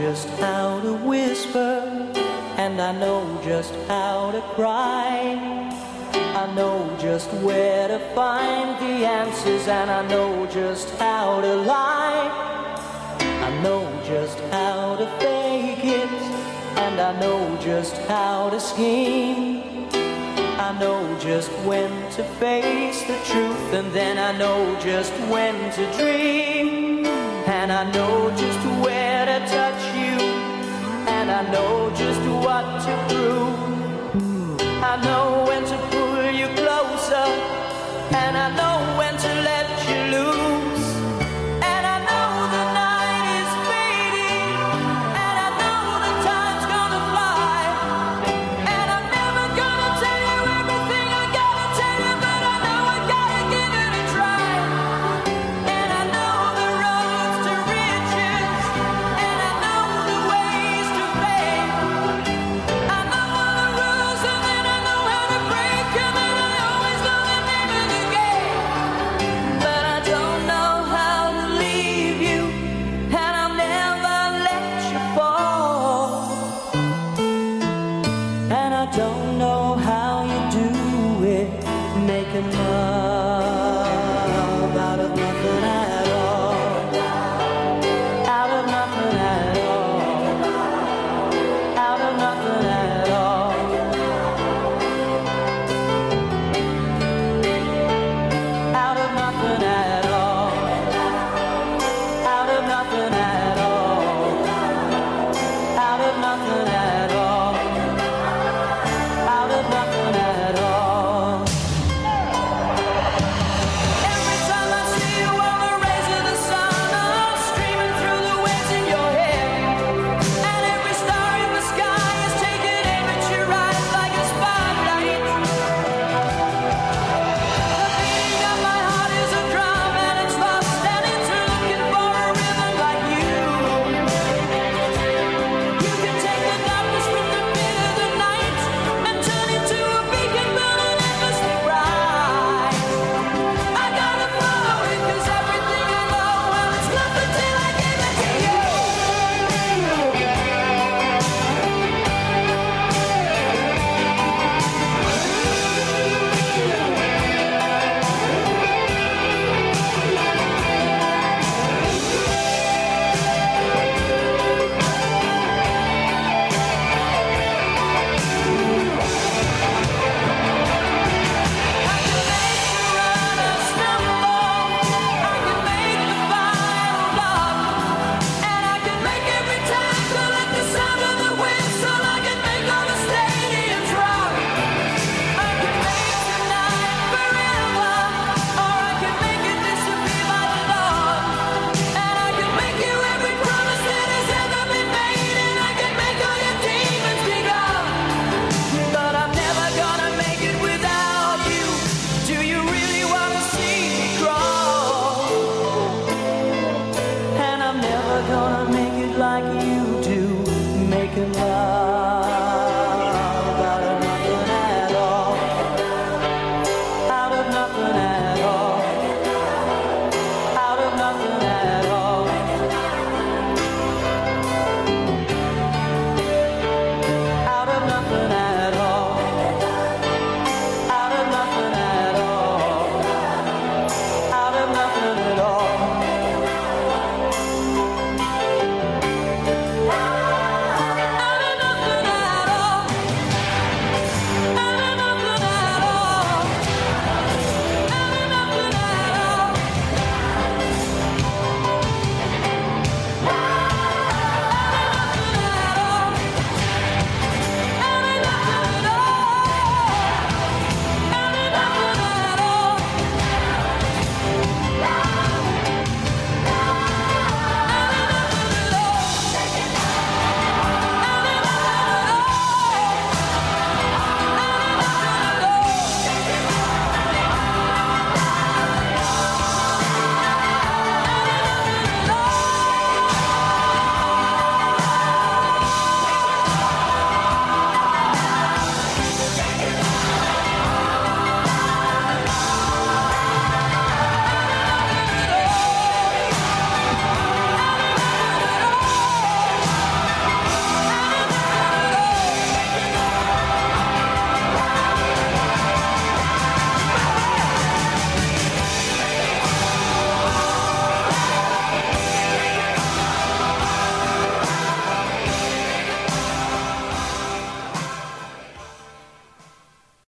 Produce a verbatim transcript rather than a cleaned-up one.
just how to whisper, and I know just how to cry. I know just where to find the answers, and I know just how to lie. I know just how to fake it, and I know just how to scheme. I know just when to face the truth, and then I know just when to dream. And I know just where to touch you, and I know just what to prove. I know when to pull you closer, and I know when to let you loose. And I know the night is fading, and I know the time's gonna fly. And I'm never gonna tell you everything I gotta tell you, but I know I gotta give it a try. And I know the roads to riches, and I know the ways to fame. I know all the rules, and then I know how to break them, and I always know the name of the game. But I don't know how to leave you, and I'll never let you fall. And I don't know how you do it, making love out of nothing at all. Out of nothing at all. Out of nothing at all. Out of nothing at all. Out of nothing at all. Out of nothing at all. Out of nothing at all. Every time I see you on the rays of the sun, I'm streaming through the waves in your hair. And every star in the sky is taking aim at your eyes like a spotlight. The beating of my heart is a drum, and it's lost, and it's looking for a rhythm like you. You can take the darkness from the pit of the night and turn it to a beacon burning endlessly bright. I gotta follow it, 'cause everything I know, well, it's nothing till I give it to you. I can make the runner stumble, I can make the final block, and I can make every tackle like the sound of the whistle. I can make all the stadiums rock. I can make tonight forever, or I can make it disappear by the dawn. And I can make you every promise that has ever been made, and I can make all your demons be gone. But I'm never gonna make it without you. Do you really wanna see me crawl? And I'm never gonna make it like you do, making love